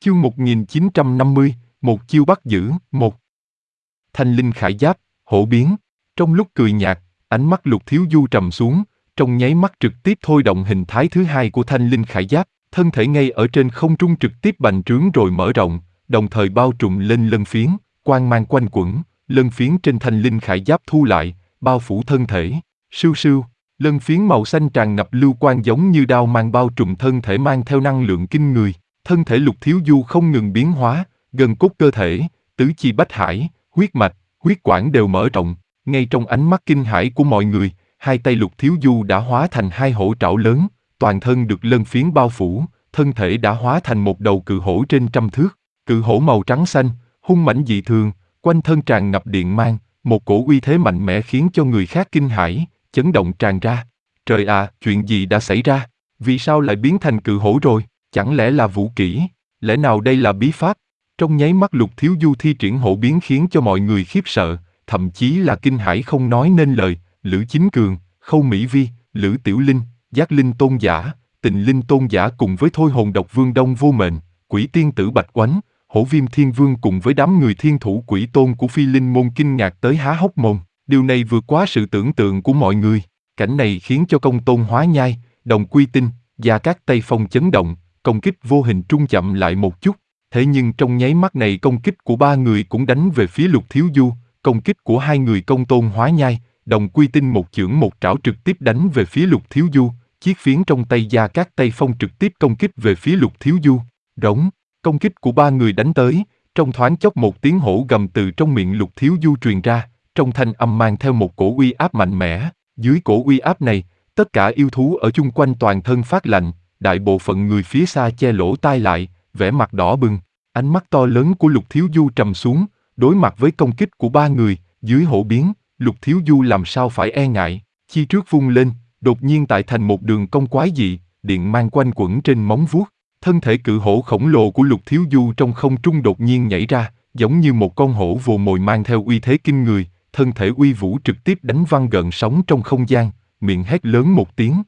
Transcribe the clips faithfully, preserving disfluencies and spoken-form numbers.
Chương một nghìn chín trăm năm mươi, một chiêu bắt giữ, một. Thanh linh khải giáp, hổ biến. Trong lúc cười nhạt, ánh mắt Lục Thiếu Du trầm xuống, trong nháy mắt trực tiếp thôi động hình thái thứ hai của thanh linh khải giáp, thân thể ngay ở trên không trung trực tiếp bành trướng rồi mở rộng, đồng thời bao trùm lên lân phiến, quang mang quanh quẩn, lân phiến trên thanh linh khải giáp thu lại, bao phủ thân thể. Sưu sưu, lân phiến màu xanh tràn ngập lưu quang giống như đao mang bao trùm thân thể mang theo năng lượng kinh người. Thân thể Lục Thiếu Du không ngừng biến hóa, gân cốt cơ thể, tứ chi bách hải, huyết mạch, huyết quản đều mở rộng. Ngay trong ánh mắt kinh hãi của mọi người, hai tay Lục Thiếu Du đã hóa thành hai hổ trảo lớn, toàn thân được lân phiến bao phủ, thân thể đã hóa thành một đầu cự hổ trên trăm thước. Cự hổ màu trắng xanh, hung mãnh dị thường, quanh thân tràn ngập điện mang, một cổ uy thế mạnh mẽ khiến cho người khác kinh hãi, chấn động tràn ra. Trời ạ, chuyện gì đã xảy ra? Vì sao lại biến thành cự hổ rồi? Chẳng lẽ là vũ kỹ? Lẽ nào đây là bí pháp? Trong nháy mắt Lục Thiếu Du thi triển hổ biến khiến cho mọi người khiếp sợ, thậm chí là kinh hãi không nói nên lời. Lữ Chính Cường, Khâu Mỹ Vi, Lữ Tiểu Linh, Giác Linh Tôn Giả, Tịnh Linh Tôn Giả cùng với Thôi Hồn Độc Vương Đông Vô Mệnh, Quỷ Tiên Tử Bạch Oánh, Hổ Viêm Thiên Vương cùng với đám người thiên thủ quỷ tôn của Phi Linh Môn kinh ngạc tới há hốc mồm. Điều này vượt quá sự tưởng tượng của mọi người. Cảnh này khiến cho Công Tôn Hóa Nhai, Đồng Quy Tinh, Gia Cát Tây Phong chấn động, công kích vô hình trung chậm lại một chút. Thế nhưng trong nháy mắt này công kích của ba người cũng đánh về phía Lục Thiếu Du. Công kích của hai người Công Tôn Hóa Nhai, Đồng Quy Tinh một chưởng một trảo trực tiếp đánh về phía Lục Thiếu Du. Chiếc phiến trong tay Gia Cát Tây Phong trực tiếp công kích về phía Lục Thiếu Du. Rống, công kích của ba người đánh tới, trong thoáng chốc một tiếng hổ gầm từ trong miệng Lục Thiếu Du truyền ra, trong thanh âm mang theo một cổ uy áp mạnh mẽ. Dưới cổ uy áp này, tất cả yêu thú ở chung quanh toàn thân phát lạnh, đại bộ phận người phía xa che lỗ tai lại, vẻ mặt đỏ bừng. Ánh mắt to lớn của Lục Thiếu Du trầm xuống, đối mặt với công kích của ba người, dưới hổ biến, Lục Thiếu Du làm sao phải e ngại, chi trước vung lên, đột nhiên tạo thành một đường cong quái dị, điện mang quanh quẩn trên móng vuốt. Thân thể cự hổ khổng lồ của Lục Thiếu Du trong không trung đột nhiên nhảy ra, giống như một con hổ vồ mồi mang theo uy thế kinh người, thân thể uy vũ trực tiếp đánh văng gợn sóng trong không gian, miệng hét lớn một tiếng.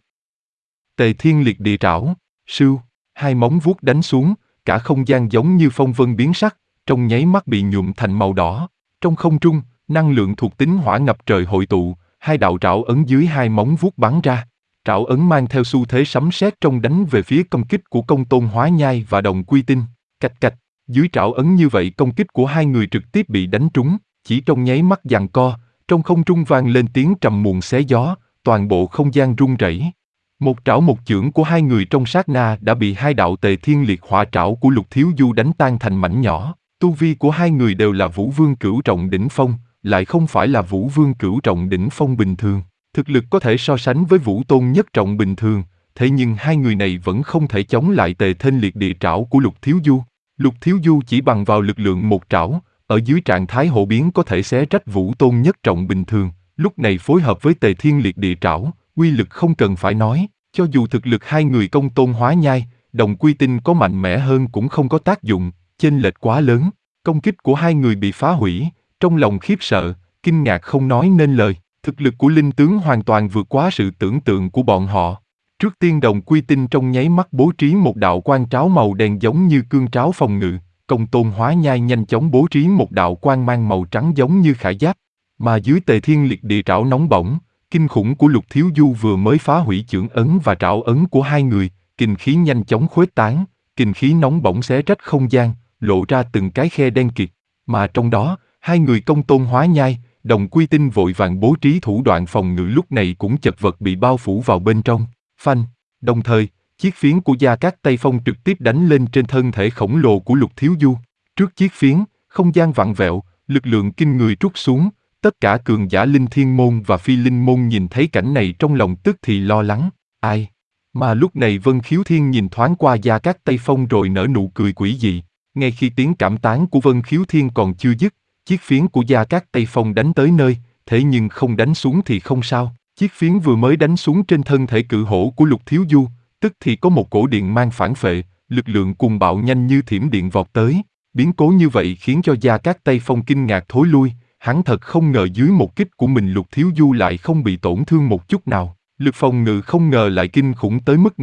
Tề Thiên Liệt Địa Trảo, sưu, hai móng vuốt đánh xuống, cả không gian giống như phong vân biến sắc, trong nháy mắt bị nhuộm thành màu đỏ. Trong không trung, năng lượng thuộc tính hỏa ngập trời hội tụ, hai đạo trảo ấn dưới hai móng vuốt bắn ra. Trảo ấn mang theo xu thế sấm sét trong đánh về phía công kích của Công Tôn Hóa Nhai và Đồng Quy Tinh. Cạch cạch, dưới trảo ấn như vậy công kích của hai người trực tiếp bị đánh trúng, chỉ trong nháy mắt giằng co, trong không trung vang lên tiếng trầm muộn xé gió, toàn bộ không gian rung rẩy. Một trảo một chưởng của hai người trong sát na đã bị hai đạo Tề Thiên Liệt Hỏa Trảo của Lục Thiếu Du đánh tan thành mảnh nhỏ. Tu vi của hai người đều là Vũ Vương Cửu Trọng đỉnh phong, lại không phải là Vũ Vương Cửu Trọng đỉnh phong bình thường. Thực lực có thể so sánh với Vũ Tôn Nhất Trọng bình thường, thế nhưng hai người này vẫn không thể chống lại Tề Thiên Liệt Địa Trảo của Lục Thiếu Du. Lục Thiếu Du chỉ bằng vào lực lượng một trảo, ở dưới trạng thái hổ biến có thể xé rách Vũ Tôn Nhất Trọng bình thường, lúc này phối hợp với Tề Thiên Liệt Địa Trảo, uy lực không cần phải nói, cho dù thực lực hai người Công Tôn Hóa Nhai, Đồng Quy Tinh có mạnh mẽ hơn cũng không có tác dụng, chênh lệch quá lớn. Công kích của hai người bị phá hủy, trong lòng khiếp sợ, kinh ngạc không nói nên lời. Thực lực của linh tướng hoàn toàn vượt quá sự tưởng tượng của bọn họ. Trước tiên Đồng Quy Tinh trong nháy mắt bố trí một đạo quang tráo màu đen giống như cương tráo phòng ngự, Công Tôn Hóa Nhai nhanh chóng bố trí một đạo quang mang màu trắng giống như khải giáp. Mà dưới Tề Thiên Liệt Địa Trảo nóng bỏng, kinh khủng của Lục Thiếu Du vừa mới phá hủy chưởng ấn và trảo ấn của hai người, kình khí nhanh chóng khuếch tán, kình khí nóng bỏng xé rách không gian, lộ ra từng cái khe đen kịt. Mà trong đó, hai người Công Tôn Hóa Nhai, Đồng Quy Tinh vội vàng bố trí thủ đoạn phòng ngự lúc này cũng chật vật bị bao phủ vào bên trong. Phanh, đồng thời, chiếc phiến của Gia Cát Tây Phong trực tiếp đánh lên trên thân thể khổng lồ của Lục Thiếu Du. Trước chiếc phiến, không gian vặn vẹo, lực lượng kinh người trút xuống, tất cả cường giả Linh Thiên Môn và Phi Linh Môn nhìn thấy cảnh này trong lòng tức thì lo lắng. Ai? Mà lúc này Vân Khiếu Thiên nhìn thoáng qua Gia Cát Tây Phong rồi nở nụ cười quỷ dị. Ngay khi tiếng cảm tán của Vân Khiếu Thiên còn chưa dứt, chiếc phiến của Gia Cát Tây Phong đánh tới nơi, thế nhưng không đánh xuống thì không sao. Chiếc phiến vừa mới đánh xuống trên thân thể cự hổ của Lục Thiếu Du, tức thì có một cổ điện mang phản phệ, lực lượng cuồng bạo nhanh như thiểm điện vọt tới. Biến cố như vậy khiến cho Gia Cát Tây Phong kinh ngạc thối lui, hắn thật không ngờ dưới một kích của mình Lục Thiếu Du lại không bị tổn thương một chút nào. Lực phòng ngự không ngờ lại kinh khủng tới mức này,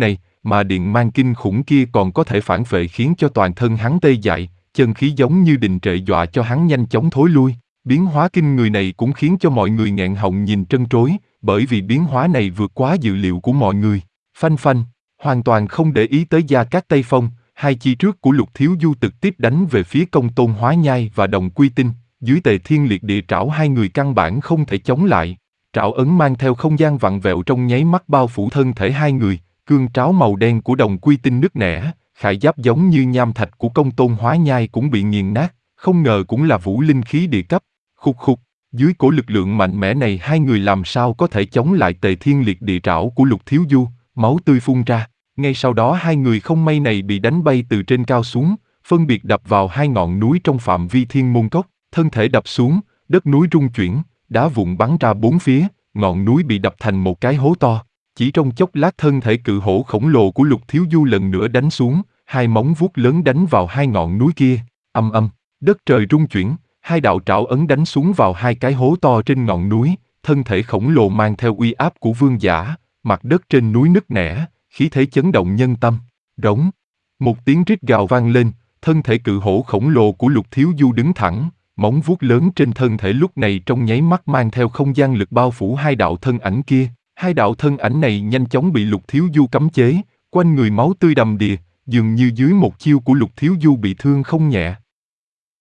mà điện mang kinh khủng kia còn có thể phản phệ khiến cho toàn thân hắn tê dại, chân khí giống như đình trệ dọa cho hắn nhanh chóng thối lui. Biến hóa kinh người này cũng khiến cho mọi người nghẹn họng nhìn trân trối, bởi vì biến hóa này vượt quá dự liệu của mọi người. Phanh phanh, hoàn toàn không để ý tới Gia Cát Tây Phong, hai chi trước của Lục Thiếu Du trực tiếp đánh về phía Công Tôn Hóa Nhai và Đồng Quy Tinh, dưới Tề Thiên Liệt Địa Trảo hai người căn bản không thể chống lại. Trảo ấn mang theo không gian vặn vẹo trong nháy mắt bao phủ thân thể hai người, cương tráo màu đen của Đồng Quy Tinh nứt nẻ, khải giáp giống như nham thạch của Công Tôn Hóa Nhai cũng bị nghiền nát, không ngờ cũng là vũ linh khí địa cấp. Khục khục, dưới cổ lực lượng mạnh mẽ này hai người làm sao có thể chống lại Tề Thiên Liệt Địa Trảo của Lục Thiếu Du, máu tươi phun ra. Ngay sau đó hai người không may này bị đánh bay từ trên cao xuống, phân biệt đập vào hai ngọn núi trong phạm vi Thiên Môn Cốc, thân thể đập xuống, đất núi rung chuyển, đá vụn bắn ra bốn phía, ngọn núi bị đập thành một cái hố to. Chỉ trong chốc lát thân thể cự hổ khổng lồ của Lục Thiếu Du lần nữa đánh xuống, hai móng vuốt lớn đánh vào hai ngọn núi kia, âm âm, đất trời rung chuyển, hai đạo trảo ấn đánh xuống vào hai cái hố to trên ngọn núi, thân thể khổng lồ mang theo uy áp của vương giả, mặt đất trên núi nứt nẻ, khí thế chấn động nhân tâm. Rống, một tiếng rít gào vang lên, thân thể cự hổ khổng lồ của Lục Thiếu Du đứng thẳng, móng vuốt lớn trên thân thể lúc này trong nháy mắt mang theo không gian lực bao phủ hai đạo thân ảnh kia. Hai đạo thân ảnh này nhanh chóng bị Lục Thiếu Du cấm chế, quanh người máu tươi đầm đìa, dường như dưới một chiêu của Lục Thiếu Du bị thương không nhẹ.